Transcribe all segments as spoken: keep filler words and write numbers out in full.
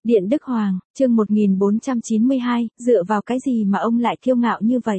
Điện Đức Hoàng, chương một nghìn bốn trăm chín mươi hai, dựa vào cái gì mà ông lại kiêu ngạo như vậy?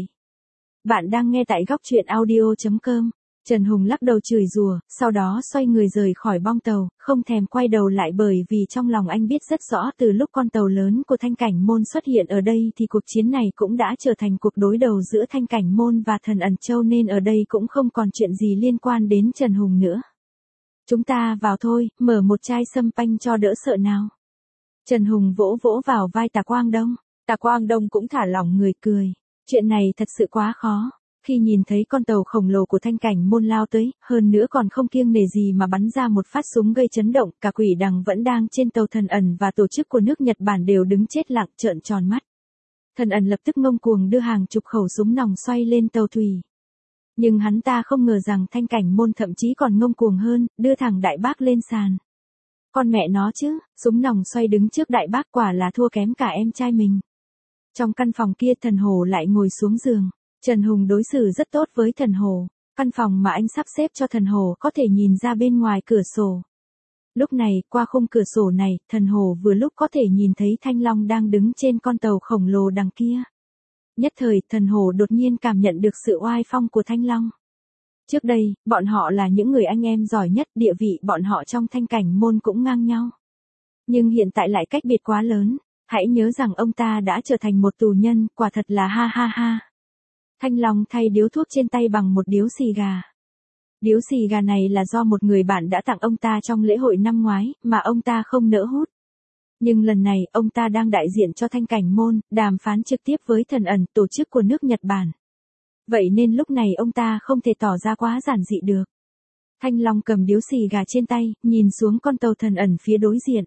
Bạn đang nghe tại góc truyện audio chấm com. Trần Hùng lắc đầu chửi rủa, sau đó xoay người rời khỏi bong tàu, không thèm quay đầu lại bởi vì trong lòng anh biết rất rõ từ lúc con tàu lớn của Thanh Cảnh Môn xuất hiện ở đây thì cuộc chiến này cũng đã trở thành cuộc đối đầu giữa Thanh Cảnh Môn và Thần Ẩn Châu nên ở đây cũng không còn chuyện gì liên quan đến Trần Hùng nữa. Chúng ta vào thôi, mở một chai sâm panh cho đỡ sợ nào. Trần Hùng vỗ vỗ vào vai Tà Quang Đông, Tà Quang Đông cũng thả lỏng người cười. Chuyện này thật sự quá khó. Khi nhìn thấy con tàu khổng lồ của Thanh Cảnh Môn lao tới, hơn nữa còn không kiêng nể gì mà bắn ra một phát súng gây chấn động, cả Quỷ Đằng vẫn đang trên tàu Thần Ẩn và tổ chức của nước Nhật Bản đều đứng chết lặng trợn tròn mắt. Thần Ẩn lập tức ngông cuồng đưa hàng chục khẩu súng nòng xoay lên tàu thủy. Nhưng hắn ta không ngờ rằng Thanh Cảnh Môn thậm chí còn ngông cuồng hơn, đưa thẳng Đại Bác lên sàn. Con mẹ nó chứ, súng nòng xoay đứng trước Đại Bác quả là thua kém cả em trai mình. Trong căn phòng kia Thần Hồ lại ngồi xuống giường. Trần Hùng đối xử rất tốt với Thần Hồ. Căn phòng mà anh sắp xếp cho Thần Hồ có thể nhìn ra bên ngoài cửa sổ. Lúc này, qua khung cửa sổ này, Thần Hồ vừa lúc có thể nhìn thấy Thanh Long đang đứng trên con tàu khổng lồ đằng kia. Nhất thời, Thần Hồ đột nhiên cảm nhận được sự oai phong của Thanh Long. Trước đây, bọn họ là những người anh em giỏi nhất, địa vị bọn họ trong Thanh Cảnh Môn cũng ngang nhau. Nhưng hiện tại lại cách biệt quá lớn. Hãy nhớ rằng ông ta đã trở thành một tù nhân, quả thật là ha ha ha. Thanh Long thay điếu thuốc trên tay bằng một điếu xì gà. Điếu xì gà này là do một người bạn đã tặng ông ta trong lễ hội năm ngoái, mà ông ta không nỡ hút. Nhưng lần này, ông ta đang đại diện cho Thanh Cảnh Môn, đàm phán trực tiếp với Thần Ẩn, tổ chức của nước Nhật Bản. Vậy nên lúc này ông ta không thể tỏ ra quá giản dị được. Thanh Long cầm điếu xì gà trên tay, nhìn xuống con tàu Thần Ẩn phía đối diện.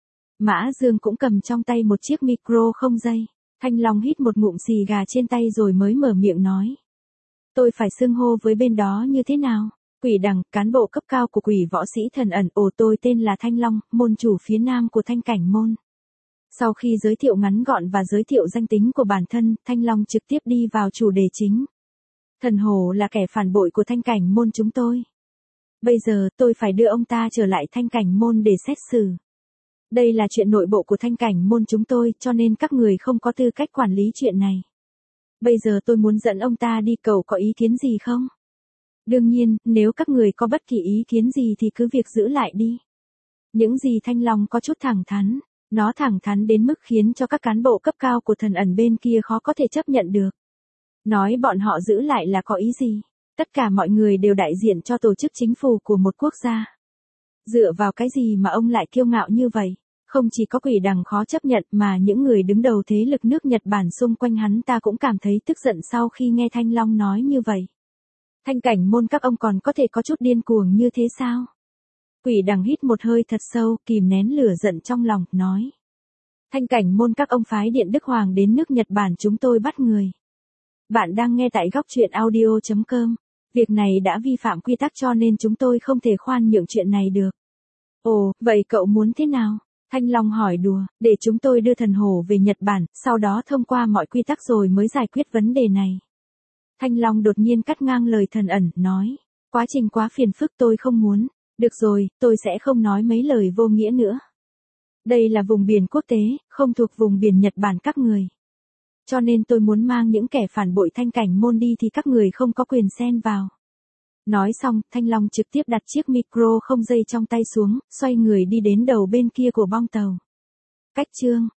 Mã Dương cũng cầm trong tay một chiếc micro không dây. Thanh Long hít một ngụm xì gà trên tay rồi mới mở miệng nói. Tôi phải xưng hô với bên đó như thế nào? Quỷ Đằng, cán bộ cấp cao của Quỷ Võ Sĩ Thần Ẩn. Ồ, tôi tên là Thanh Long, môn chủ phía nam của Thanh Cảnh Môn. Sau khi giới thiệu ngắn gọn và giới thiệu danh tính của bản thân, Thanh Long trực tiếp đi vào chủ đề chính. Thần Hồ là kẻ phản bội của Thanh Cảnh Môn chúng tôi. Bây giờ, tôi phải đưa ông ta trở lại Thanh Cảnh Môn để xét xử. Đây là chuyện nội bộ của Thanh Cảnh Môn chúng tôi, cho nên các người không có tư cách quản lý chuyện này. Bây giờ tôi muốn dẫn ông ta đi, cậu có ý kiến gì không? Đương nhiên, nếu các người có bất kỳ ý kiến gì thì cứ việc giữ lại đi. Những gì Thanh Long có chút thẳng thắn, nó thẳng thắn đến mức khiến cho các cán bộ cấp cao của Thần Ẩn bên kia khó có thể chấp nhận được. Nói bọn họ giữ lại là có ý gì? Tất cả mọi người đều đại diện cho tổ chức chính phủ của một quốc gia. Dựa vào cái gì mà ông lại kiêu ngạo như vậy? Không chỉ có Quỷ Đằng khó chấp nhận mà những người đứng đầu thế lực nước Nhật Bản xung quanh hắn ta cũng cảm thấy tức giận sau khi nghe Thanh Long nói như vậy. Thanh Cảnh Môn các ông còn có thể có chút điên cuồng như thế sao? Quỷ Đằng hít một hơi thật sâu, kìm nén lửa giận trong lòng, nói. Thanh Cảnh Môn các ông phái Điện Đức Hoàng đến nước Nhật Bản chúng tôi bắt người. Bạn đang nghe tại góc truyện audio chấm com. Việc này đã vi phạm quy tắc cho nên chúng tôi không thể khoan nhượng chuyện này được. Ồ, vậy cậu muốn thế nào? Thanh Long hỏi đùa, để chúng tôi đưa Thần Hồ về Nhật Bản, sau đó thông qua mọi quy tắc rồi mới giải quyết vấn đề này. Thanh Long đột nhiên cắt ngang lời Thần Ẩn, nói. Quá trình quá phiền phức tôi không muốn. Được rồi, tôi sẽ không nói mấy lời vô nghĩa nữa. Đây là vùng biển quốc tế, không thuộc vùng biển Nhật Bản các người. Cho nên tôi muốn mang những kẻ phản bội Thanh Cảnh Môn đi thì các người không có quyền xen vào. Nói xong, Thanh Long trực tiếp đặt chiếc micro không dây trong tay xuống, xoay người đi đến đầu bên kia của bong tàu. Cách chương